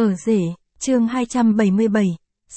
Ở rể, chương 277,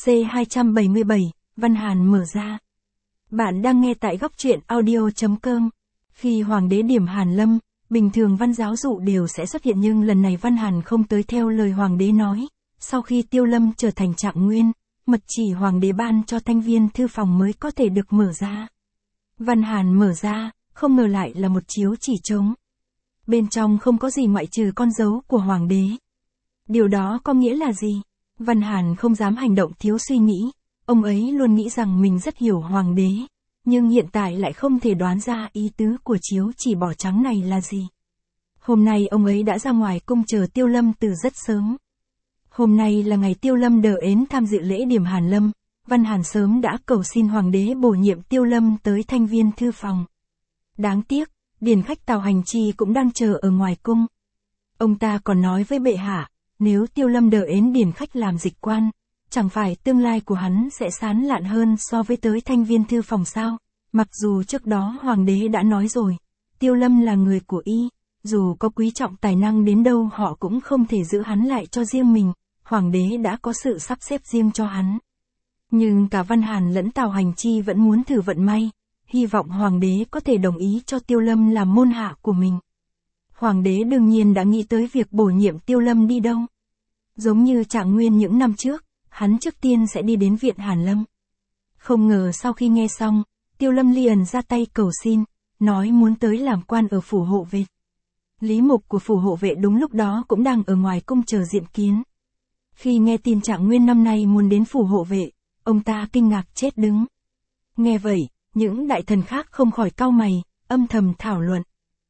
C277, Văn Hàn mở ra. Bạn đang nghe tại góc truyện audio.com. Khi Hoàng đế điểm Hàn Lâm, bình thường văn giáo dụ đều sẽ xuất hiện nhưng lần này Văn Hàn không tới theo lời Hoàng đế nói. Sau khi Tiêu Lâm trở thành trạng nguyên, mật chỉ Hoàng đế ban cho thanh viên thư phòng mới có thể được mở ra. Văn Hàn mở ra, không ngờ lại là một chiếu chỉ trống. Bên trong không có gì ngoại trừ con dấu của Hoàng đế. Điều đó có nghĩa là gì? Văn Hàn không dám hành động thiếu suy nghĩ, ông ấy luôn nghĩ rằng mình rất hiểu Hoàng đế, nhưng hiện tại lại không thể đoán ra ý tứ của chiếu chỉ bỏ trắng này là gì. Hôm nay ông ấy đã ra ngoài cung chờ Tiêu Lâm từ rất sớm. Hôm nay là ngày Tiêu Lâm đờ ến tham dự lễ điểm Hàn Lâm, Văn Hàn sớm đã cầu xin Hoàng đế bổ nhiệm Tiêu Lâm tới thanh viên thư phòng. Đáng tiếc, điền khách Tào Hành Chi cũng đang chờ ở ngoài cung. Ông ta còn nói với bệ hạ, nếu Tiêu Lâm đờ ến điền khách làm dịch quan, chẳng phải tương lai của hắn sẽ sán lạn hơn so với tới thanh viên thư phòng sao? Mặc dù trước đó Hoàng đế đã nói rồi, Tiêu Lâm là người của y, dù có quý trọng tài năng đến đâu họ cũng không thể giữ hắn lại cho riêng mình, Hoàng đế đã có sự sắp xếp riêng cho hắn. Nhưng cả Văn Hàn lẫn Tào Hành Chi vẫn muốn thử vận may, hy vọng Hoàng đế có thể đồng ý cho Tiêu Lâm làm môn hạ của mình. Hoàng đế đương nhiên đã nghĩ tới việc bổ nhiệm Tiêu Lâm đi đâu. Giống như trạng nguyên những năm trước, hắn trước tiên sẽ đi đến viện Hàn Lâm. Không ngờ sau khi nghe xong, Tiêu Lâm liền ra tay cầu xin, nói muốn tới làm quan ở phủ hộ vệ. Lý mục của phủ hộ vệ đúng lúc đó cũng đang ở ngoài cung chờ diện kiến. Khi nghe tin trạng nguyên năm nay muốn đến phủ hộ vệ, ông ta kinh ngạc chết đứng. Nghe vậy, những đại thần khác không khỏi cau mày, âm thầm thảo luận.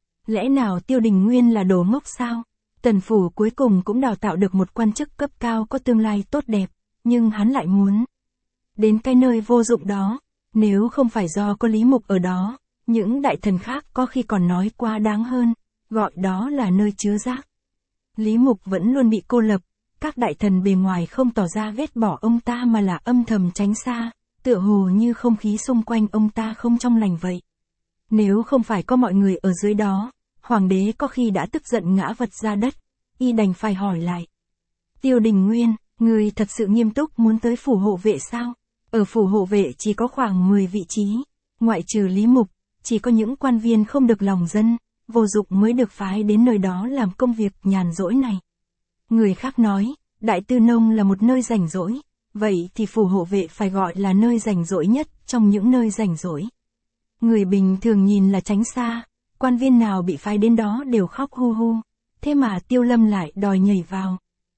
Lẽ nào Tiêu Đình Nguyên là đồ ngốc sao? Tần phủ cuối cùng cũng đào tạo được một quan chức cấp cao có tương lai tốt đẹp, nhưng hắn lại muốn đến cái nơi vô dụng đó. Nếu không phải do có Lý Mục ở đó, những đại thần khác có khi còn nói quá đáng hơn, gọi đó là nơi chứa rác. Lý Mục vẫn luôn bị cô lập, các đại thần bề ngoài không tỏ ra ghét bỏ ông ta mà là âm thầm tránh xa, tựa hồ như không khí xung quanh ông ta không trong lành vậy. Nếu không phải có mọi người ở dưới đó, Hoàng đế có khi đã tức giận ngã vật ra đất, y đành phải hỏi lại. Tiêu Đình Nguyên, người thật sự nghiêm túc muốn tới phủ hộ vệ sao? Ở phủ hộ vệ chỉ có khoảng 10 vị trí, ngoại trừ Lý Mục, chỉ có những quan viên không được lòng dân, vô dụng mới được phái đến nơi đó làm công việc nhàn rỗi này. Người khác nói, Đại Tư Nông là một nơi rảnh rỗi, vậy thì phủ hộ vệ phải gọi là nơi rảnh rỗi nhất trong những nơi rảnh rỗi. Người bình thường nhìn là tránh xa, quan viên nào bị phái đến đó đều khóc hu hu, thế mà Tiêu Lâm lại đòi nhảy vào.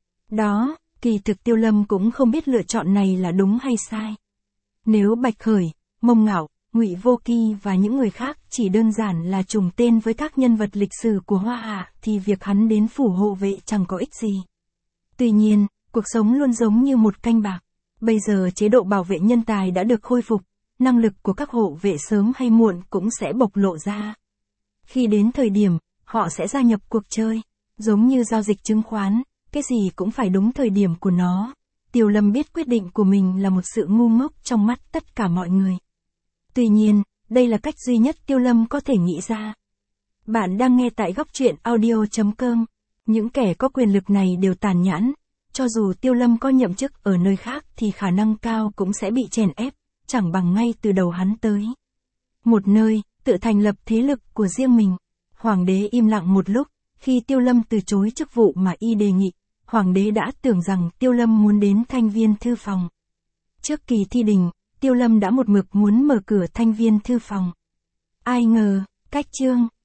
Đó, kỳ thực Tiêu Lâm cũng không biết lựa chọn này là đúng hay sai. Nếu Bạch Khởi, Mông Ngạo, Ngụy Vô Kỳ và những người khác chỉ đơn giản là trùng tên với các nhân vật lịch sử của Hoa Hạ thì việc hắn đến phủ hộ vệ chẳng có ích gì. Tuy nhiên, cuộc sống luôn giống như một canh bạc. Bây giờ chế độ bảo vệ nhân tài đã được khôi phục, năng lực của các hộ vệ sớm hay muộn cũng sẽ bộc lộ ra. Khi đến thời điểm, họ sẽ gia nhập cuộc chơi, giống như giao dịch chứng khoán, cái gì cũng phải đúng thời điểm của nó. Tiêu Lâm biết quyết định của mình là một sự ngu ngốc trong mắt tất cả mọi người. Tuy nhiên, đây là cách duy nhất Tiêu Lâm có thể nghĩ ra. Bạn đang nghe tại góc truyện audio.com. Những kẻ có quyền lực này đều tàn nhẫn. Cho dù Tiêu Lâm có nhậm chức ở nơi khác thì khả năng cao cũng sẽ bị chèn ép, chẳng bằng ngay từ đầu hắn tới một nơi, tự thành lập thế lực của riêng mình. Hoàng đế im lặng một lúc, khi Tiêu Lâm từ chối chức vụ mà y đề nghị, Hoàng đế đã tưởng rằng Tiêu Lâm muốn đến thanh viên thư phòng. Trước kỳ thi đình, Tiêu Lâm đã một mực muốn mở cửa thanh viên thư phòng. Ai ngờ, cách chương